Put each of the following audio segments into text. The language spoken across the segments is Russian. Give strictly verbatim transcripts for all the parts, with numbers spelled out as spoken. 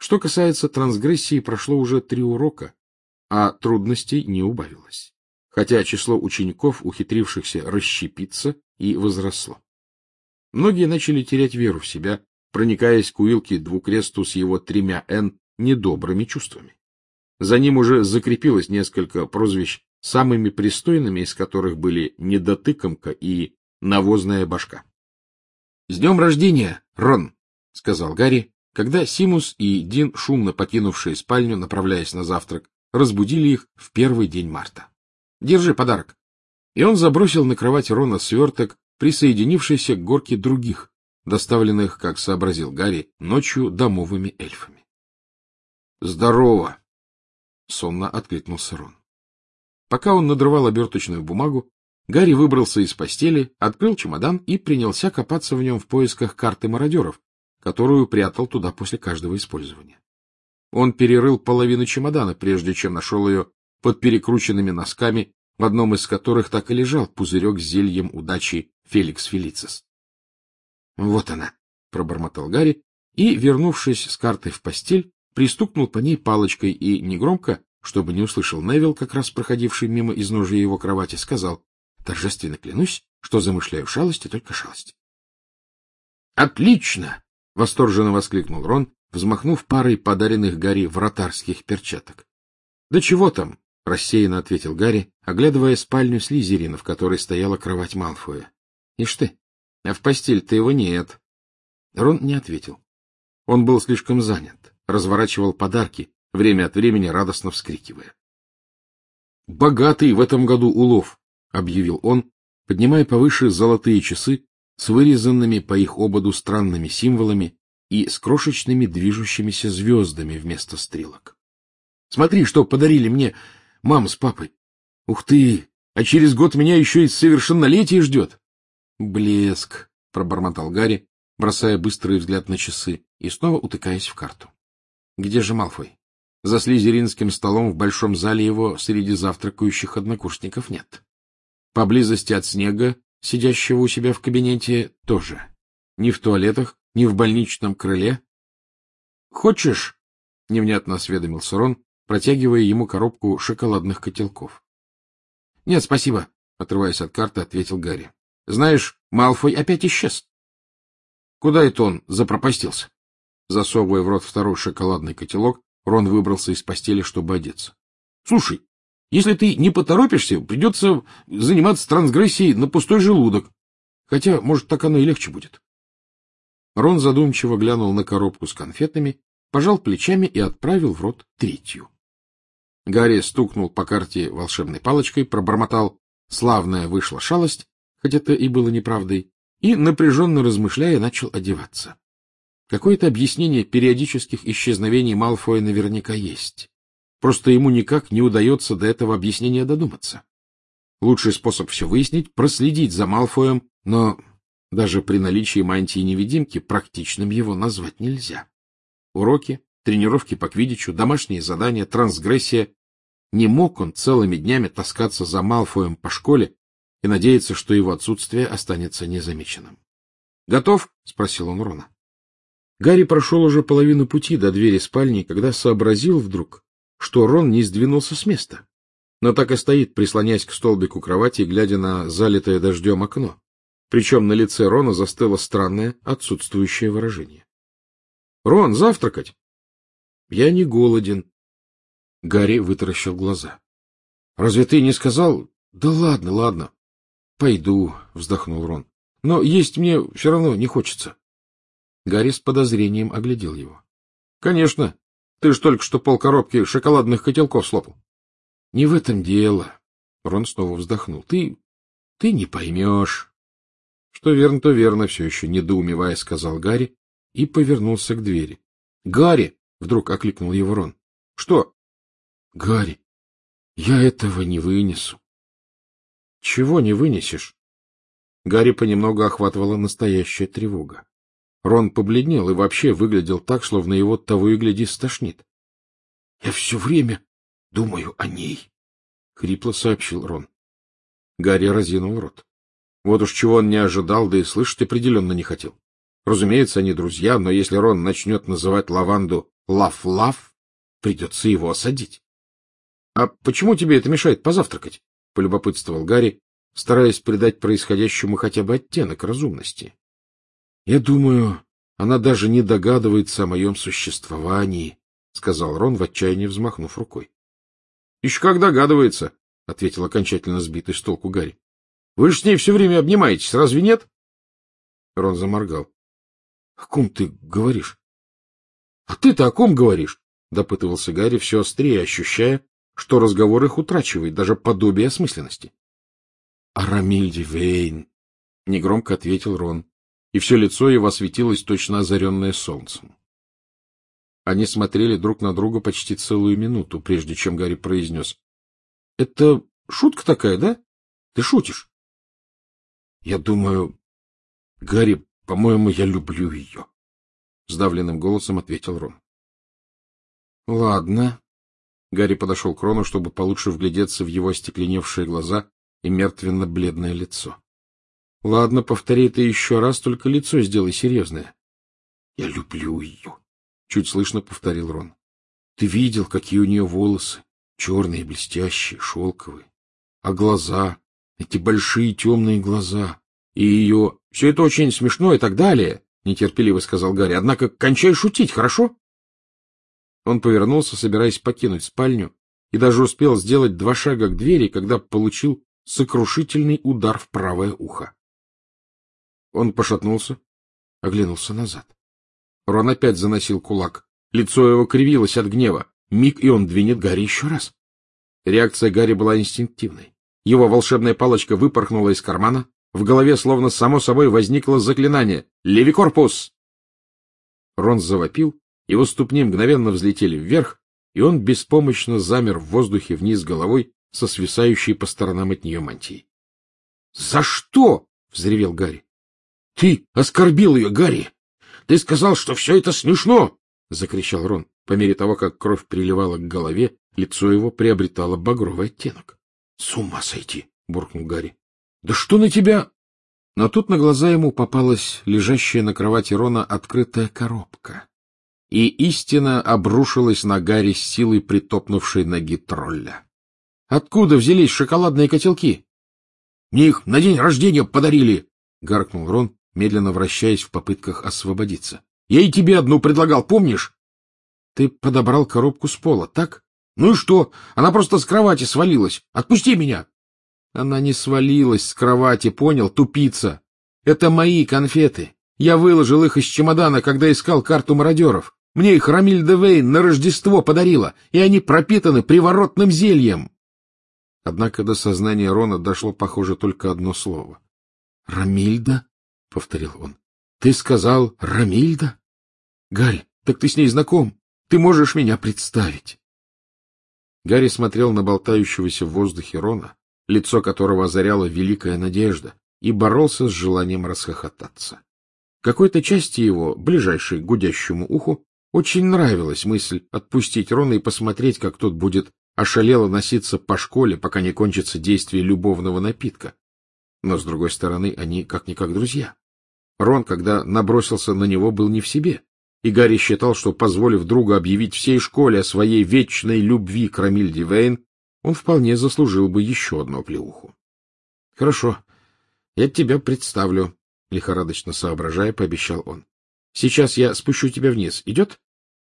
Что касается трансгрессии, прошло уже три урока, а трудностей не убавилось, хотя число учеников, ухитрившихся расщепиться, и возросло. Многие начали терять веру в себя, проникаясь к Уилке Двукресту с его тремя «Н» недобрыми чувствами. За ним уже закрепилось несколько прозвищ, самыми пристойными из которых были «Недотыкомка» и «Навозная башка». — С днем рождения, Рон! — сказал Гарри, когда Симус и Дин, шумно покинувшие спальню, направляясь на завтрак, разбудили их в первый день марта. — Держи подарок. И он забросил на кровать Рона сверток, присоединившийся к горке других, доставленных, как сообразил Гарри, ночью домовыми эльфами. — Здорово! — сонно откликнулся Рон. Пока он надрывал оберточную бумагу, Гарри выбрался из постели, открыл чемодан и принялся копаться в нем в поисках карты мародеров, которую прятал туда после каждого использования. Он перерыл половину чемодана, прежде чем нашел ее под перекрученными носками, в одном из которых так и лежал пузырек с зельем удачи Феликс Фелицис. — Вот она, — пробормотал Гарри и, вернувшись с картой в постель, пристукнул по ней палочкой и негромко, чтобы не услышал Невилл, как раз проходивший мимо изножия его кровати, сказал: — Торжественно клянусь, что замышляю шалости, только шалости. — Отлично! — восторженно воскликнул Рон, взмахнув парой подаренных Гарри вратарских перчаток. — Да чего там? — рассеянно ответил Гарри, оглядывая спальню Слизерина, в которой стояла кровать Малфоя. — Ишь ты, а в постель-то его нет. Рон не ответил. Он был слишком занят, разворачивал подарки, время от времени радостно вскрикивая. — Богатый в этом году улов! — объявил он, поднимая повыше золотые часы с вырезанными по их ободу странными символами и с крошечными движущимися звездами вместо стрелок. — Смотри, что подарили мне мама с папой. Ух ты! А через год меня еще и совершеннолетие ждет. — Блеск! — пробормотал Гарри, бросая быстрый взгляд на часы и снова утыкаясь в карту. — Где же Малфой? За слизеринским столом в большом зале его среди завтракающих однокурсников нет. Поблизости от Снега, сидящего у себя в кабинете, тоже. Ни в туалетах, ни в больничном крыле. — Хочешь? — невнятно осведомился Рон, протягивая ему коробку шоколадных котелков. — Нет, спасибо, — отрываясь от карты, ответил Гарри. — Знаешь, Малфой опять исчез. — Куда это он запропастился? Засовывая в рот второй шоколадный котелок, Рон выбрался из постели, чтобы одеться. — Слушай, если ты не поторопишься, придется заниматься трансгрессией на пустой желудок. Хотя, может, так оно и легче будет. Рон задумчиво глянул на коробку с конфетами, пожал плечами и отправил в рот третью. Гарри стукнул по карте волшебной палочкой, пробормотал «славная вышла шалость», хоть это и было неправдой, и, напряженно размышляя, начал одеваться. Какое-то объяснение периодических исчезновений Малфоя наверняка есть. Просто ему никак не удается до этого объяснения додуматься. Лучший способ все выяснить — проследить за Малфоем, но даже при наличии мантии-невидимки практичным его назвать нельзя. Уроки, тренировки по квиддичу, домашние задания, трансгрессия. Не мог он целыми днями таскаться за Малфоем по школе и надеяться, что его отсутствие останется незамеченным. — Готов? — спросил он Рона. Гарри прошел уже половину пути до двери спальни, когда сообразил вдруг, что Рон не сдвинулся с места, но так и стоит, прислонясь к столбику кровати, глядя на залитое дождем окно. Причем на лице Рона застыло странное, отсутствующее выражение. — Рон, завтракать? — Я не голоден. Гарри вытаращил глаза. — Разве ты не сказал? — Да ладно, ладно. — Пойду, — вздохнул Рон. — Но есть мне все равно не хочется. Гарри с подозрением оглядел его. — Конечно. Ты ж только что полкоробки шоколадных котелков слопал. — Не в этом дело. Рон снова вздохнул. — Ты... ты не поймешь. — Что верно, то верно, — все еще недоумевая сказал Гарри и повернулся к двери. — Гарри! — вдруг окликнул его Рон. — Что? — Гарри, я этого не вынесу. — Чего не вынесешь? Гарри понемногу охватывала настоящая тревога. Рон побледнел и вообще выглядел так, словно его того и гляди стошнит. — Я все время думаю о ней, — хрипло сообщил Рон. Гарри разинул рот. Вот уж чего он не ожидал, да и слышать определенно не хотел. Разумеется, они друзья, но если Рон начнет называть лаванду Лав-Лав, придется его осадить. — А почему тебе это мешает позавтракать? — полюбопытствовал Гарри, стараясь придать происходящему хотя бы оттенок разумности. — Я думаю, она даже не догадывается о моем существовании, — сказал Рон, в отчаянии взмахнув рукой. — Еще как догадывается, — ответил окончательно сбитый с толку Гарри. — Вы же с ней все время обнимаетесь, разве нет? Рон заморгал. — О ком ты говоришь? — А ты-то о ком говоришь? — допытывался Гарри, все острее ощущая, что разговор их утрачивает даже подобие осмысленности. — О Рамильде Вейн, — негромко ответил Рон, и все лицо его осветилось точно озаренное солнцем. Они смотрели друг на друга почти целую минуту, прежде чем Гарри произнес: — Это шутка такая, да? Ты шутишь? — Я думаю... Гарри, по-моему, я люблю ее, — сдавленным голосом ответил Рон. — Ладно. Гарри подошел к Рону, чтобы получше вглядеться в его остекленевшие глаза и мертвенно-бледное лицо. — Ладно, повтори это еще раз, только лицо сделай серьезное. — Я люблю ее, — чуть слышно повторил Рон. — Ты видел, какие у нее волосы, черные, блестящие, шелковые, а глаза, эти большие темные глаза, и ее... — Все это очень смешно и так далее, — нетерпеливо сказал Гарри. — Однако кончай шутить, хорошо? Он повернулся, собираясь покинуть спальню, и даже успел сделать два шага к двери, когда получил сокрушительный удар в правое ухо. Он пошатнулся, оглянулся назад. Рон опять заносил кулак. Лицо его кривилось от гнева. Миг, и он двинет Гарри еще раз. Реакция Гарри была инстинктивной. Его волшебная палочка выпорхнула из кармана. В голове словно само собой возникло заклинание «Левикорпус!». Рон завопил, его ступни мгновенно взлетели вверх, и он беспомощно замер в воздухе вниз головой со свисающей по сторонам от нее мантией. — За что? — взревел Гарри. — Ты оскорбил ее, Гарри! Ты сказал, что все это смешно! — закричал Рон. По мере того, как кровь приливала к голове, лицо его приобретало багровый оттенок. — С ума сойти! — буркнул Гарри. — Да что на тебя? Но тут на глаза ему попалась лежащая на кровати Рона открытая коробка, и истина обрушилась на Гарри с силой притопнувшей ноги тролля. — Откуда взялись шоколадные котелки? — Мне их на день рождения подарили! — гаркнул Рон, медленно вращаясь в попытках освободиться. — Я и тебе одну предлагал, помнишь? — Ты подобрал коробку с пола, так? — Ну и что? Она просто с кровати свалилась. Отпусти меня! Она не свалилась с кровати, понял, тупица? Это мои конфеты. Я выложил их из чемодана, когда искал карту мародеров. Мне их Рамильда Вейн на Рождество подарила, и они пропитаны приворотным зельем. Однако до сознания Рона дошло, похоже, только одно слово. — Рамильда? — повторил он. — Ты сказал Рамильда? Гарри, так ты с ней знаком. Ты можешь меня представить. Гарри смотрел на болтающегося в воздухе Рона, лицо которого озаряла великая надежда, и боролся с желанием расхохотаться. Какой-то части его, ближайшей к гудящему уху, очень нравилась мысль отпустить Рона и посмотреть, как тот будет ошалело носиться по школе, пока не кончится действие любовного напитка. Но, с другой стороны, они как-никак друзья. Рон, когда набросился на него, был не в себе, и Гарри считал, что, позволив другу объявить всей школе о своей вечной любви к Рамильде Вейн, он вполне заслужил бы еще одну оплеуху. — Хорошо, я тебя представлю, — лихорадочно соображая, пообещал он. — Сейчас я спущу тебя вниз. Идет?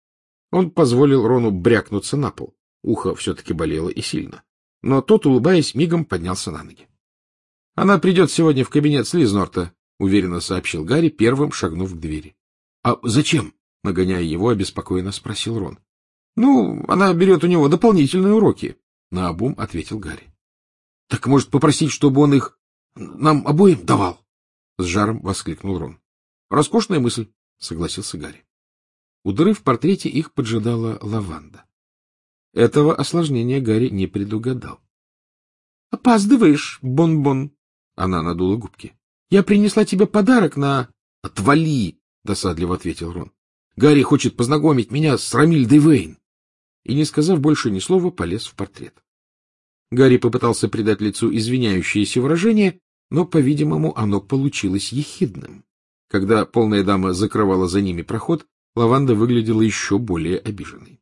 Он позволил Рону брякнуться на пол. Ухо все-таки болело и сильно. Но тот, улыбаясь, мигом поднялся на ноги. — Она придет сегодня в кабинет Слизнорта, — уверенно сообщил Гарри, первым шагнув к двери. — А зачем? — нагоняя его, обеспокоенно спросил Рон. — Ну, она берет у него дополнительные уроки, — наобум ответил Гарри. — Так, может, попросить, чтобы он их нам обоим давал? — с жаром воскликнул Рон. — Роскошная мысль, — согласился Гарри. У дыры в портрете их поджидала лаванда. Этого осложнения Гарри не предугадал. — Опаздываешь, Бон-Бон, — она надула губки. — Я принесла тебе подарок на... — Отвали, — досадливо ответил Рон. — Гарри хочет познакомить меня с Рамильдой Вейн. И, не сказав больше ни слова, полез в портрет. Гарри попытался придать лицу извиняющееся выражение, но, по-видимому, оно получилось ехидным. Когда полная дама закрывала за ними проход, Лаванда выглядела еще более обиженной.